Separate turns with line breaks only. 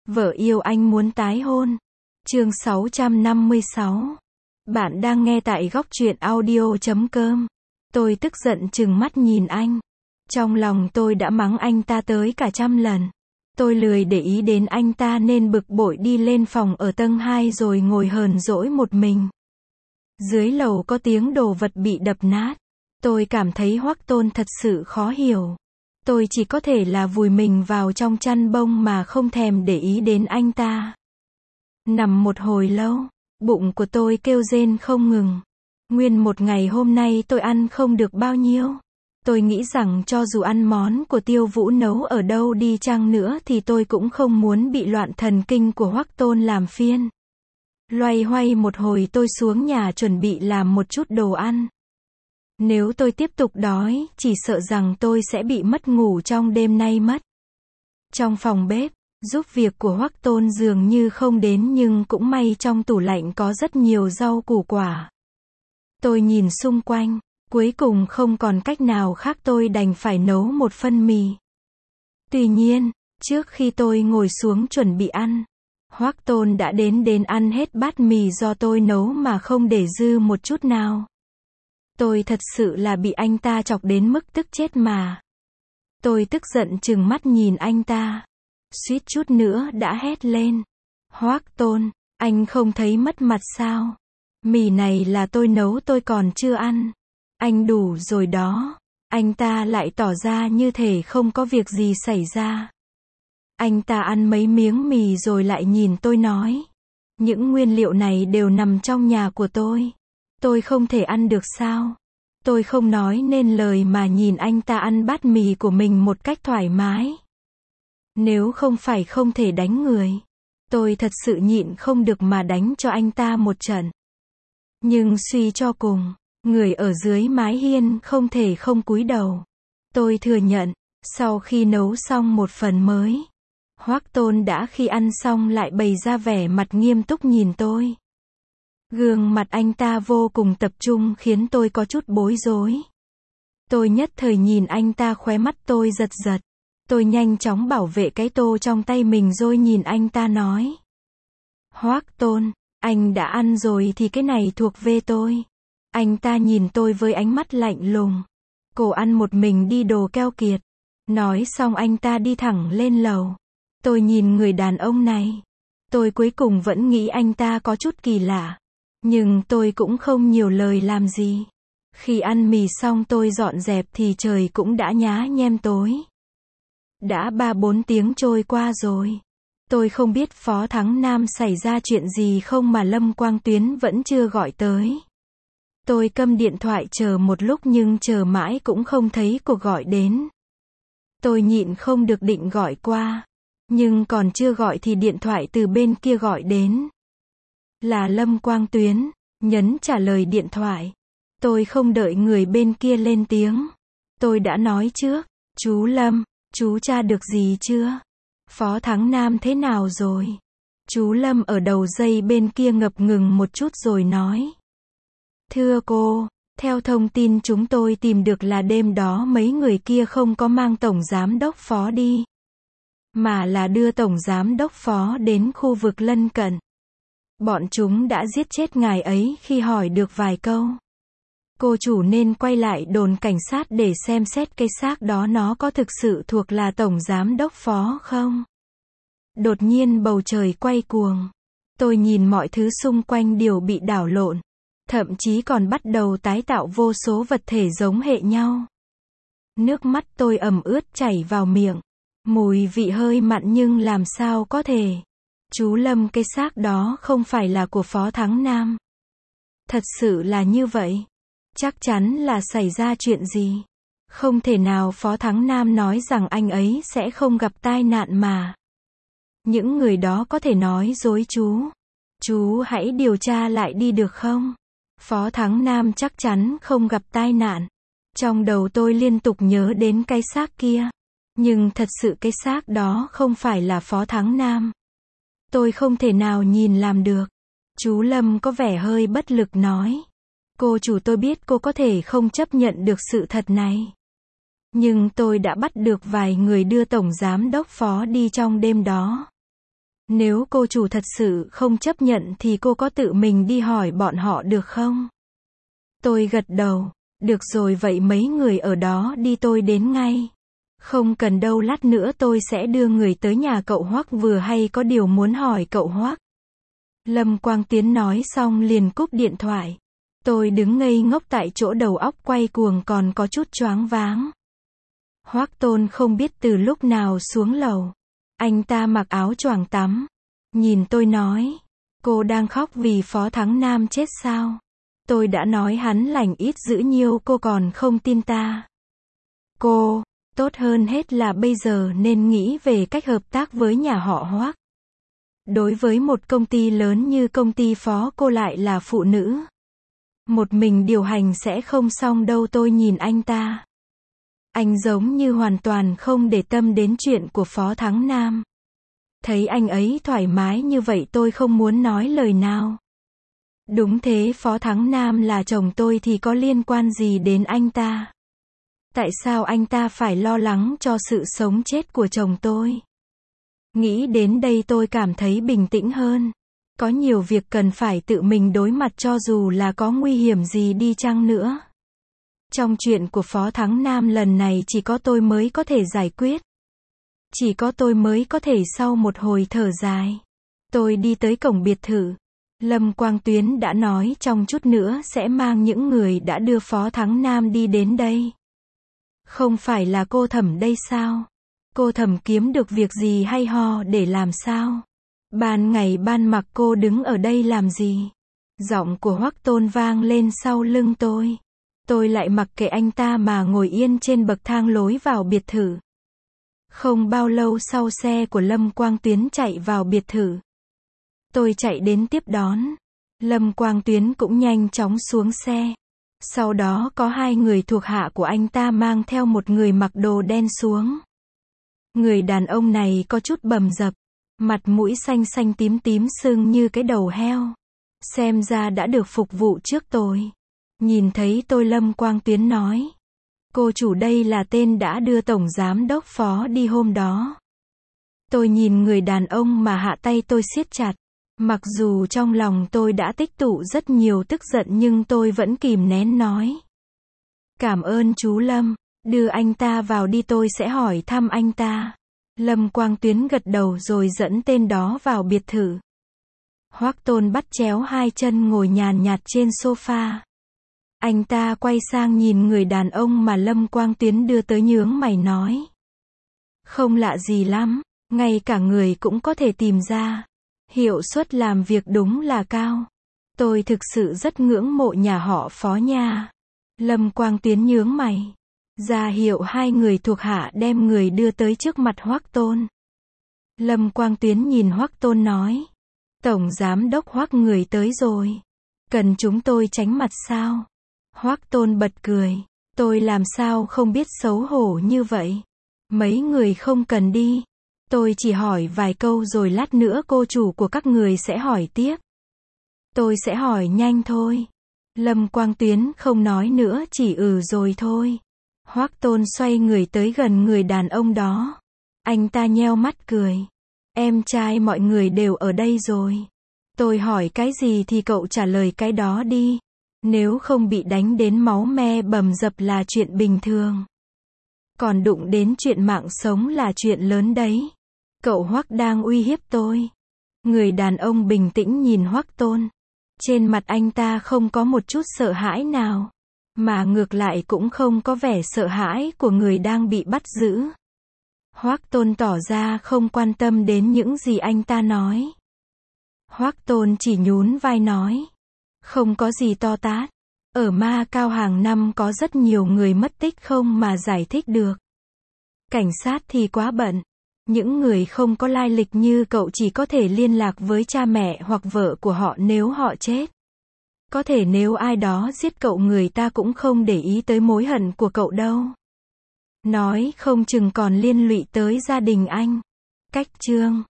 Vợ yêu anh muốn tái hôn. Chương 656. Bạn đang nghe tại góc truyện audio.com. Tôi tức giận trừng mắt nhìn anh. Trong lòng tôi đã mắng anh ta tới cả 100 lần. Tôi lười để ý đến anh ta nên bực bội đi lên phòng ở tầng 2 rồi ngồi hờn dỗi một mình. Dưới lầu có tiếng đồ vật bị đập nát. Tôi cảm thấy Hoắc Tôn thật sự khó hiểu. Tôi chỉ có thể là vùi mình vào trong chăn bông mà không thèm để ý đến anh ta. Nằm một hồi lâu, bụng của tôi kêu rên không ngừng. Nguyên một ngày hôm nay tôi ăn không được bao nhiêu. Tôi nghĩ rằng cho dù ăn món của Tiêu Vũ nấu ở đâu đi chăng nữa thì tôi cũng không muốn bị loạn thần kinh của Hoắc Tôn làm phiền. Loay hoay một hồi tôi xuống nhà chuẩn bị làm một chút đồ ăn. Nếu tôi tiếp tục đói, chỉ sợ rằng tôi sẽ bị mất ngủ trong đêm nay mất. Trong phòng bếp, giúp việc của Hoắc Tôn dường như không đến nhưng cũng may trong tủ lạnh có rất nhiều rau củ quả. Tôi nhìn xung quanh, cuối cùng không còn cách nào khác tôi đành phải nấu một phần mì. Tuy nhiên, trước khi tôi ngồi xuống chuẩn bị ăn, Hoắc Tôn đã đến ăn hết bát mì do tôi nấu mà không để dư một chút nào. Tôi thật sự là bị anh ta chọc đến mức tức chết mà. Tôi tức giận trừng mắt nhìn anh ta. Suýt chút nữa đã hét lên. Hoắc Tôn, anh không thấy mất mặt sao? Mì này là tôi nấu tôi còn chưa ăn. Anh đủ rồi đó. Anh ta lại tỏ ra như thể không có việc gì xảy ra. Anh ta ăn mấy miếng mì rồi lại nhìn tôi nói. Những nguyên liệu này đều nằm trong nhà của tôi. Tôi không thể ăn được sao? Tôi không nói nên lời mà nhìn anh ta ăn bát mì của mình một cách thoải mái. Nếu không phải không thể đánh người, tôi thật sự nhịn không được mà đánh cho anh ta một trận. Nhưng suy cho cùng, người ở dưới mái hiên không thể không cúi đầu. Tôi thừa nhận, sau khi nấu xong một phần mới, Hoắc Tôn đã khi ăn xong lại bày ra vẻ mặt nghiêm túc nhìn tôi. Gương mặt anh ta vô cùng tập trung khiến tôi có chút bối rối. Tôi nhất thời nhìn anh ta khóe mắt tôi giật giật. Tôi nhanh chóng bảo vệ cái tô trong tay mình rồi nhìn anh ta nói. Hoắc Tôn, anh đã ăn rồi thì cái này thuộc về tôi. Anh ta nhìn tôi với ánh mắt lạnh lùng. Cô ăn một mình đi đồ keo kiệt. Nói xong anh ta đi thẳng lên lầu. Tôi nhìn người đàn ông này. Tôi cuối cùng vẫn nghĩ anh ta có chút kỳ lạ. Nhưng tôi cũng không nhiều lời làm gì. Khi ăn mì xong tôi dọn dẹp thì trời cũng đã nhá nhem tối. Đã 3-4 tiếng trôi qua rồi. Tôi không biết Phó Thắng Nam xảy ra chuyện gì không mà Lâm Quang Tuyến vẫn chưa gọi tới. Tôi câm điện thoại chờ một lúc nhưng chờ mãi cũng không thấy cuộc gọi đến. Tôi nhịn không được định gọi qua. Nhưng còn chưa gọi thì điện thoại từ bên kia gọi đến. Là Lâm Quang Tuyến, nhấn trả lời điện thoại. Tôi không đợi người bên kia lên tiếng. Tôi đã nói trước, chú Lâm, chú tra được gì chưa? Phó Thắng Nam thế nào rồi? Chú Lâm ở đầu dây bên kia ngập ngừng một chút rồi nói. Thưa cô, theo thông tin chúng tôi tìm được là đêm đó mấy người kia không có mang Tổng Giám Đốc Phó đi. Mà là đưa Tổng Giám Đốc Phó đến khu vực lân cận. Bọn chúng đã giết chết ngài ấy khi hỏi được vài câu. Cô chủ nên quay lại đồn cảnh sát để xem xét cái xác đó nó có thực sự thuộc là Tổng Giám Đốc Phó không? Đột nhiên bầu trời quay cuồng. Tôi nhìn mọi thứ xung quanh đều bị đảo lộn. Thậm chí còn bắt đầu tái tạo vô số vật thể giống hệ nhau. Nước mắt tôi ẩm ướt chảy vào miệng. Mùi vị hơi mặn nhưng làm sao có thể. Chú Lâm cái xác đó không phải là của Phó Thắng Nam. Thật sự là như vậy. Chắc chắn là xảy ra chuyện gì. Không thể nào Phó Thắng Nam nói rằng anh ấy sẽ không gặp tai nạn mà. Những người đó có thể nói dối chú. Chú hãy điều tra lại đi được không? Phó Thắng Nam chắc chắn không gặp tai nạn. Trong đầu tôi liên tục nhớ đến cái xác kia. Nhưng thật sự cái xác đó không phải là Phó Thắng Nam. Tôi không thể nào nhìn làm được. Chú Lâm có vẻ hơi bất lực nói. Cô chủ tôi biết cô có thể không chấp nhận được sự thật này. Nhưng tôi đã bắt được vài người đưa Tổng Giám Đốc Phó đi trong đêm đó. Nếu cô chủ thật sự không chấp nhận thì cô có tự mình đi hỏi bọn họ được không? Tôi gật đầu. Được rồi, vậy mấy người ở đó đi, tôi đến ngay. Không cần đâu, lát nữa tôi sẽ đưa người tới nhà cậu Hoắc, vừa hay có điều muốn hỏi cậu Hoắc. Lâm Quang Tiến nói xong liền cúp điện thoại. Tôi đứng ngây ngốc tại chỗ, đầu óc quay cuồng, còn có chút choáng váng. Hoắc Tôn không biết từ lúc nào xuống lầu. Anh ta mặc áo choàng tắm. Nhìn tôi nói, cô đang khóc vì Phó Thắng Nam chết sao? Tôi đã nói hắn lành ít dữ nhiều, cô còn không tin ta. Cô, tốt hơn hết là bây giờ nên nghĩ về cách hợp tác với nhà họ Hoắc. Đối với một công ty lớn như công ty Phó, cô lại là phụ nữ. Một mình điều hành sẽ không xong đâu. Tôi nhìn anh ta. Anh giống như hoàn toàn không để tâm đến chuyện của Phó Thắng Nam. Thấy anh ấy thoải mái như vậy, tôi không muốn nói lời nào. Đúng thế, Phó Thắng Nam là chồng tôi thì có liên quan gì đến anh ta? Tại sao anh ta phải lo lắng cho sự sống chết của chồng tôi? Nghĩ đến đây tôi cảm thấy bình tĩnh hơn. Có nhiều việc cần phải tự mình đối mặt cho dù là có nguy hiểm gì đi chăng nữa. Trong chuyện của Phó Thắng Nam lần này chỉ có tôi mới có thể giải quyết. Chỉ có tôi mới có thể. Sau một hồi thở dài, tôi đi tới cổng biệt thự. Lâm Quang Tuyến đã nói trong chút nữa sẽ mang những người đã đưa Phó Thắng Nam đi đến đây. Không phải là cô Thẩm đây sao? Cô Thẩm kiếm được việc gì hay ho để làm sao? Ban ngày ban mặt cô đứng ở đây làm gì? Giọng của Hoắc Tôn vang lên sau lưng tôi. Tôi lại mặc kệ anh ta mà ngồi yên trên bậc thang lối vào biệt thự. Không bao lâu sau, xe của Lâm Quang Tuyến chạy vào biệt thự. Tôi chạy đến tiếp đón. Lâm Quang Tuyến cũng nhanh chóng xuống xe. Sau đó có hai người thuộc hạ của anh ta mang theo một người mặc đồ đen xuống. Người đàn ông này có chút bầm dập, mặt mũi xanh xanh tím tím sưng như cái đầu heo. Xem ra đã được phục vụ trước tôi. Nhìn thấy tôi, Lâm Quang Tuyến nói, cô chủ đây là tên đã đưa Tổng Giám đốc Phó đi hôm đó. Tôi nhìn người đàn ông mà hạ tay tôi siết chặt. Mặc dù trong lòng tôi đã tích tụ rất nhiều tức giận nhưng tôi vẫn kìm nén nói. Cảm ơn chú Lâm, đưa anh ta vào đi, tôi sẽ hỏi thăm anh ta. Lâm Quang Tuyến gật đầu rồi dẫn tên đó vào biệt thự. Hoắc Tôn bắt chéo hai chân ngồi nhàn nhạt trên sofa. Anh ta quay sang nhìn người đàn ông mà Lâm Quang Tuyến đưa tới, nhướng mày nói. Không lạ gì lắm, ngay cả người cũng có thể tìm ra. Hiệu suất làm việc đúng là cao. Tôi thực sự rất ngưỡng mộ nhà họ Phó nha. Lâm Quang Tuyến nhướng mày. Ra hiệu hai người thuộc hạ đem người đưa tới trước mặt Hoắc Tôn. Lâm Quang Tuyến nhìn Hoắc Tôn nói. Tổng Giám đốc Hoắc, người tới rồi. Cần chúng tôi tránh mặt sao? Hoắc Tôn bật cười. Tôi làm sao không biết xấu hổ như vậy. Mấy người không cần đi. Tôi chỉ hỏi vài câu rồi lát nữa cô chủ của các người sẽ hỏi tiếp. Tôi sẽ hỏi nhanh thôi. Lâm Quang Tuyến không nói nữa, chỉ rồi thôi. Hoắc Tôn xoay người tới gần người đàn ông đó. Anh ta nheo mắt cười. Em trai mọi người đều ở đây rồi. Tôi hỏi cái gì thì cậu trả lời cái đó đi. Nếu không bị đánh đến máu me bầm dập là chuyện bình thường. Còn đụng đến chuyện mạng sống là chuyện lớn đấy. Cậu Hoắc đang uy hiếp tôi. Người đàn ông bình tĩnh nhìn Hoắc Tôn. Trên mặt anh ta không có một chút sợ hãi nào. Mà ngược lại cũng không có vẻ sợ hãi của người đang bị bắt giữ. Hoắc Tôn tỏ ra không quan tâm đến những gì anh ta nói. Hoắc Tôn chỉ nhún vai nói. Không có gì to tát. Ở Ma Cao hàng năm có rất nhiều người mất tích không mà giải thích được. Cảnh sát thì quá bận. Những người không có lai lịch như cậu chỉ có thể liên lạc với cha mẹ hoặc vợ của họ nếu họ chết. Có thể nếu ai đó giết cậu người ta cũng không để ý tới mối hận của cậu đâu. Nói không chừng còn liên lụy tới gia đình anh. Cách chương